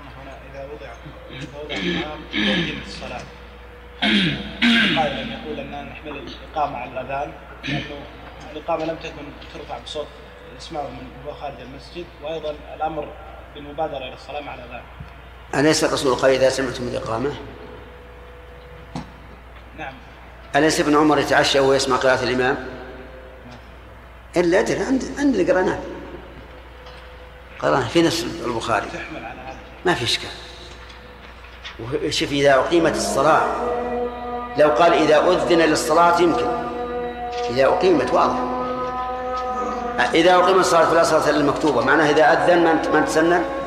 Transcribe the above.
هنا إذا وضع الإمام وقيمة الصلاة قائلا يقول أننا نحمل الإقامة على الأذان لأنه الإقامة لم تكن ترفع بصوت يسمعه من هو خارج المسجد، وأيضا الأمر بالمبادرة إلى الصلاة مع الأذان. أليس الرسول قال إذا سمعتم الإقامة؟ نعم. أليس ابن عمر يتعشى ويسمع قراءة الإمام؟ إلا أدري عند قرانا في نفس البخاري ما في إشكال. وشوف إذا أقيمت الصلاة، لو قال إذا أذن للصلاة يمكن، إذا أقيمت واضح. إذا أقيمت الصلاة فلا صلاة إلا المكتوبة، معناه إذا أذن من تسنن